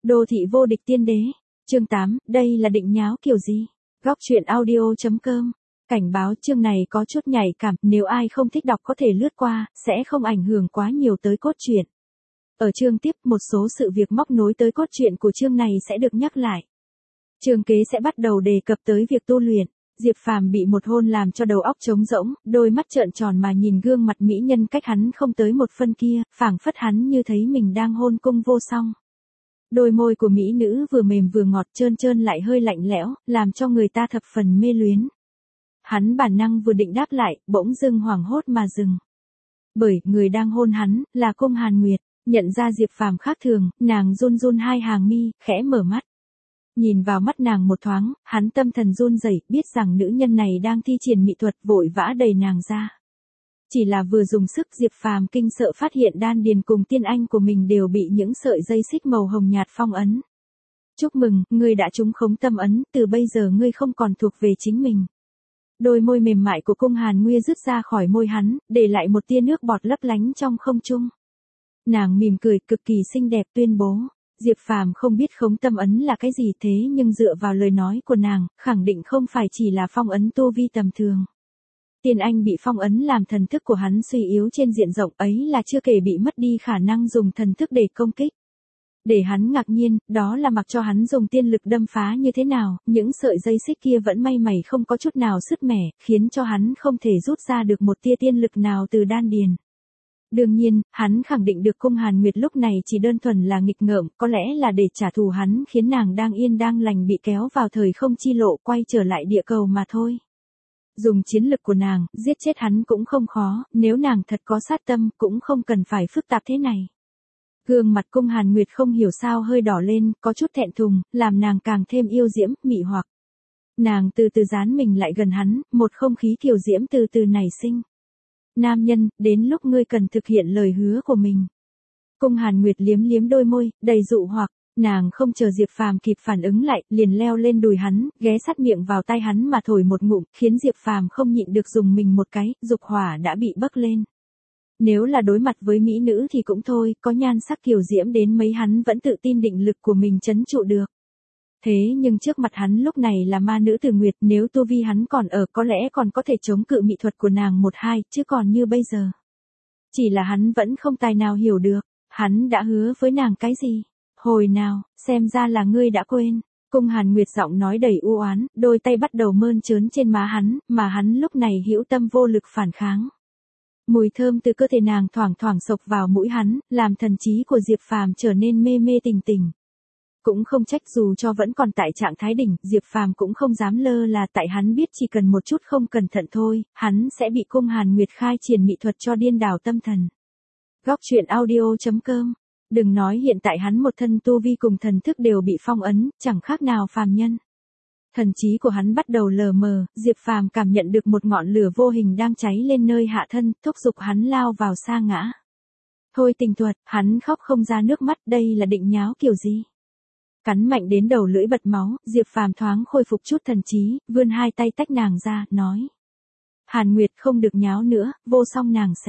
Đô thị vô địch tiên đế. Chương 8, đây là định nháo kiểu gì? Góc truyện audio.com. Cảnh báo chương này có chút nhạy cảm, nếu ai không thích đọc có thể lướt qua, sẽ không ảnh hưởng quá nhiều tới cốt truyện. Ở chương tiếp, một số sự việc móc nối tới cốt truyện của chương này sẽ được nhắc lại. Chương kế sẽ bắt đầu đề cập tới việc tu luyện. Diệp Phàm bị một hôn làm cho đầu óc trống rỗng, đôi mắt trợn tròn mà nhìn gương mặt mỹ nhân cách hắn không tới một phân kia, phảng phất hắn như thấy mình đang hôn cung vô song. Đôi môi của mỹ nữ vừa mềm vừa ngọt, trơn trơn lại hơi lạnh lẽo, làm cho người ta thập phần mê luyến. Hắn bản năng vừa định đáp lại, bỗng dưng hoảng hốt mà dừng. Bởi người đang hôn hắn là Cung Hàn Nguyệt. Nhận ra Diệp Phàm khác thường, nàng run run hai hàng mi, khẽ mở mắt. Nhìn vào mắt nàng một thoáng, hắn tâm thần run rẩy, biết rằng nữ nhân này đang thi triển mỹ thuật, vội vã đẩy nàng ra. Chỉ là vừa dùng sức, Diệp Phàm kinh sợ phát hiện đan điền cùng tiên anh của mình đều bị những sợi dây xích màu hồng nhạt phong ấn. Chúc mừng, ngươi đã trúng khống tâm ấn, từ bây giờ ngươi không còn thuộc về chính mình. Đôi môi mềm mại của Cung Hàn Nguyệt rứt ra khỏi môi hắn, để lại một tia nước bọt lấp lánh trong không trung. Nàng mỉm cười, cực kỳ xinh đẹp tuyên bố. Diệp Phàm không biết khống tâm ấn là cái gì thế nhưng dựa vào lời nói của nàng, khẳng định không phải chỉ là phong ấn tu vi tầm thường. Tiên anh bị phong ấn làm thần thức của hắn suy yếu trên diện rộng, ấy là chưa kể bị mất đi khả năng dùng thần thức để công kích. Để hắn ngạc nhiên, đó là mặc cho hắn dùng tiên lực đâm phá như thế nào, những sợi dây xích kia vẫn may mày không có chút nào sứt mẻ, khiến cho hắn không thể rút ra được một tia tiên lực nào từ đan điền. Đương nhiên, hắn khẳng định được Cung Hàn Nguyệt lúc này chỉ đơn thuần là nghịch ngợm, có lẽ là để trả thù hắn khiến nàng đang yên đang lành bị kéo vào thời không chi lộ quay trở lại địa cầu mà thôi. Dùng chiến lực của nàng, giết chết hắn cũng không khó, nếu nàng thật có sát tâm cũng không cần phải phức tạp thế này. Gương mặt Cung Hàn Nguyệt không hiểu sao hơi đỏ lên, có chút thẹn thùng, làm nàng càng thêm yêu diễm, mị hoặc. Nàng từ từ dán mình lại gần hắn, một không khí kiều diễm từ từ nảy sinh. Nam nhân, đến lúc ngươi cần thực hiện lời hứa của mình. Cung Hàn Nguyệt liếm liếm đôi môi, đầy dụ hoặc, nàng không chờ Diệp Phàm kịp phản ứng lại, liền leo lên đùi hắn, ghé sát miệng vào tai hắn mà thổi một ngụm, khiến Diệp Phàm không nhịn được dùng mình một cái, dục hỏa đã bị bấc lên. Nếu là đối mặt với mỹ nữ thì cũng thôi, có nhan sắc kiều diễm đến mấy hắn vẫn tự tin định lực của mình trấn trụ được. Thế nhưng trước mặt hắn lúc này là ma nữ Từ Nguyệt, nếu tu vi hắn còn ở có lẽ còn có thể chống cự mỹ thuật của nàng một hai, chứ còn như bây giờ. Chỉ là hắn vẫn không tài nào hiểu được, hắn đã hứa với nàng cái gì? Hồi nào, xem ra là ngươi đã quên. Cung Hàn Nguyệt giọng nói đầy u oán, đôi tay bắt đầu mơn trớn trên má hắn, mà hắn lúc này hữu tâm vô lực phản kháng. Mùi thơm từ cơ thể nàng thoảng thoảng xộc vào mũi hắn, làm thần trí của Diệp Phàm trở nên mê mê tỉnh tỉnh. Cũng không trách dù cho vẫn còn tại trạng thái đỉnh, Diệp Phàm cũng không dám lơ là, tại hắn biết chỉ cần một chút không cẩn thận thôi, hắn sẽ bị Cung Hàn Nguyệt khai triển mỹ thuật cho điên đảo tâm thần. Góc truyện audio.com. Đừng nói hiện tại hắn một thân tu vi cùng thần thức đều bị phong ấn, chẳng khác nào phàm nhân. Thần trí của hắn bắt đầu lờ mờ, Diệp Phàm cảm nhận được một ngọn lửa vô hình đang cháy lên nơi hạ thân, thúc giục hắn lao vào sa ngã. Thôi tình thuật, hắn khóc không ra nước mắt, đây là định nháo kiểu gì? Cắn mạnh đến đầu lưỡi bật máu, Diệp Phàm thoáng khôi phục chút thần trí, vươn hai tay tách nàng ra, nói. Hàn Nguyệt không được nháo nữa, vô song nàng sẽ.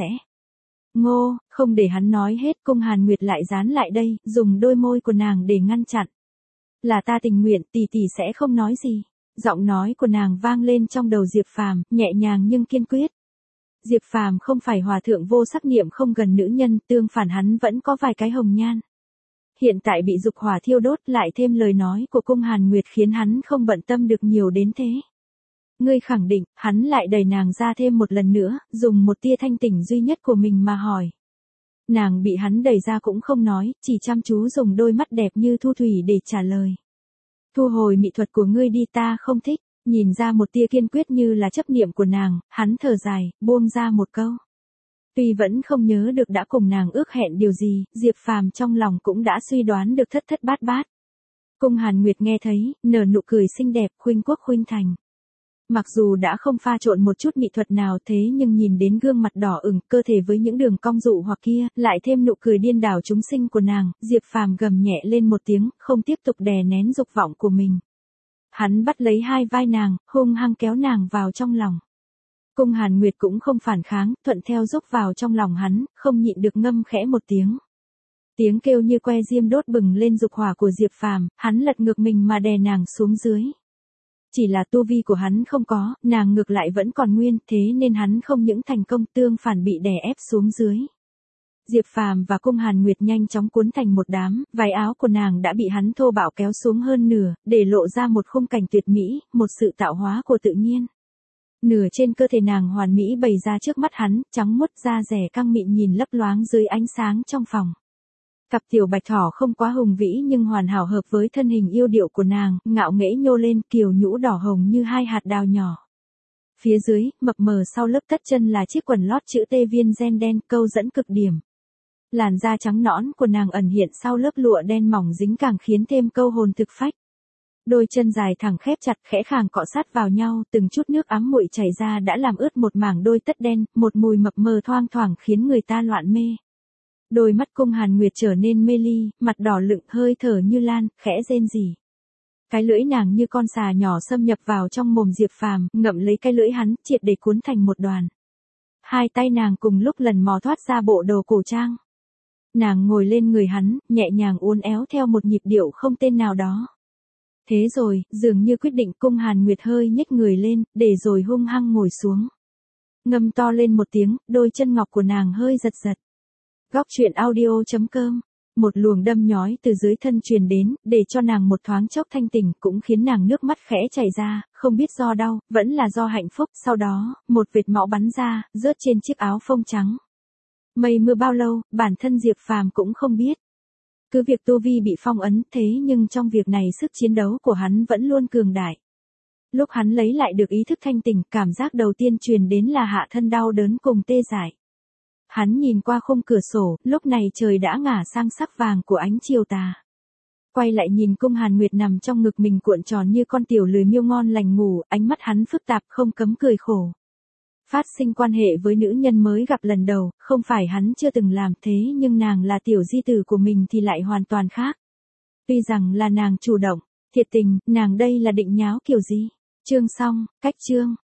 Ngô, không để hắn nói hết, Cung Hàn Nguyệt lại dán lại đây, dùng đôi môi của nàng để ngăn chặn. Là ta tình nguyện, tỷ tỷ sẽ không nói gì. Giọng nói của nàng vang lên trong đầu Diệp Phàm, nhẹ nhàng nhưng kiên quyết. Diệp Phàm không phải hòa thượng vô sắc niệm không gần nữ nhân, tương phản hắn vẫn có vài cái hồng nhan. Hiện tại bị dục hỏa thiêu đốt, lại thêm lời nói của Cung Hàn Nguyệt khiến hắn không bận tâm được nhiều đến thế. Ngươi khẳng định, hắn lại đẩy nàng ra thêm một lần nữa, dùng một tia thanh tỉnh duy nhất của mình mà hỏi. Nàng bị hắn đẩy ra cũng không nói, chỉ chăm chú dùng đôi mắt đẹp như thu thủy để trả lời. Thu hồi mỹ thuật của ngươi đi, ta không thích. Nhìn ra một tia kiên quyết như là chấp niệm của nàng, hắn thở dài, buông ra một câu. Tuy vẫn không nhớ được đã cùng nàng ước hẹn điều gì, Diệp Phàm trong lòng cũng đã suy đoán được thất thất bát bát. Cung Hàn Nguyệt nghe thấy, nở nụ cười xinh đẹp, khuynh quốc khuynh thành. Mặc dù đã không pha trộn một chút mỹ thuật nào thế nhưng nhìn đến gương mặt đỏ ửng, cơ thể với những đường cong dụ hoặc kia, lại thêm nụ cười điên đảo chúng sinh của nàng, Diệp Phàm gầm nhẹ lên một tiếng, không tiếp tục đè nén dục vọng của mình. Hắn bắt lấy hai vai nàng, hung hăng kéo nàng vào trong lòng. Cung Hàn Nguyệt cũng không phản kháng, thuận theo dốc vào trong lòng hắn, không nhịn được ngâm khẽ một tiếng. Tiếng kêu như que diêm đốt bừng lên dục hỏa của Diệp Phàm, hắn lật ngược mình mà đè nàng xuống dưới. Chỉ là tu vi của hắn không có, nàng ngược lại vẫn còn nguyên, thế nên hắn không những thành công, tương phản bị đè ép xuống dưới. Diệp Phàm và Cung Hàn Nguyệt nhanh chóng cuốn thành một đám, váy áo của nàng đã bị hắn thô bạo kéo xuống hơn nửa, để lộ ra một khung cảnh tuyệt mỹ, một sự tạo hóa của tự nhiên. Nửa trên cơ thể nàng hoàn mỹ bày ra trước mắt hắn, trắng muốt da dẻ căng mịn nhìn lấp loáng dưới ánh sáng trong phòng. Cặp tiểu bạch thỏ không quá hùng vĩ nhưng hoàn hảo hợp với thân hình yêu điệu của nàng, ngạo nghễ nhô lên, kiều nhũ đỏ hồng như hai hạt đào nhỏ. Phía dưới, mập mờ sau lớp tất chân là chiếc quần lót chữ T viên ren đen, câu dẫn cực điểm. Làn da trắng nõn của nàng ẩn hiện sau lớp lụa đen mỏng dính càng khiến thêm câu hồn thực phách. Đôi chân dài thẳng khép chặt khẽ khàng cọ sát vào nhau, từng chút nước ấm nguội chảy ra đã làm ướt một mảng đôi tất đen, một mùi mập mờ thoang thoảng khiến người ta loạn mê. Đôi mắt Cung Hàn Nguyệt trở nên mê ly, mặt đỏ lựng hơi thở như lan, khẽ rên rỉ. Cái lưỡi nàng như con xà nhỏ xâm nhập vào trong mồm Diệp Phàm, ngậm lấy cái lưỡi hắn, triệt để cuốn thành một đoàn. Hai tay nàng cùng lúc lần mò thoát ra bộ đồ cổ trang. Nàng ngồi lên người hắn, nhẹ nhàng uốn éo theo một nhịp điệu không tên nào đó. Thế rồi, dường như quyết định, Cung Hàn Nguyệt hơi nhếch người lên, để rồi hung hăng ngồi xuống. Ngâm to lên một tiếng, đôi chân ngọc của nàng hơi giật giật. Góc truyện audio.com. Một luồng đâm nhói từ dưới thân truyền đến, để cho nàng một thoáng chốc thanh tỉnh, cũng khiến nàng nước mắt khẽ chảy ra, không biết do đau, vẫn là do hạnh phúc. Sau đó, một vệt máu bắn ra, rớt trên chiếc áo phông trắng. Mây mưa bao lâu, bản thân Diệp Phàm cũng không biết. Cứ việc tu vi bị phong ấn, thế nhưng trong việc này sức chiến đấu của hắn vẫn luôn cường đại. Lúc hắn lấy lại được ý thức thanh tỉnh, cảm giác đầu tiên truyền đến là hạ thân đau đớn cùng tê dại. Hắn nhìn qua khung cửa sổ, lúc này trời đã ngả sang sắc vàng của ánh chiều tà. Quay lại nhìn Cung Hàn Nguyệt nằm trong ngực mình cuộn tròn như con tiểu lười miêu ngon lành ngủ, ánh mắt hắn phức tạp không cấm cười khổ. Phát sinh quan hệ với nữ nhân mới gặp lần đầu, không phải hắn chưa từng làm thế nhưng nàng là tiểu di tử của mình thì lại hoàn toàn khác. Tuy rằng là nàng chủ động, thiệt tình, nàng đây là định nháo kiểu gì? Chương xong, cách chương.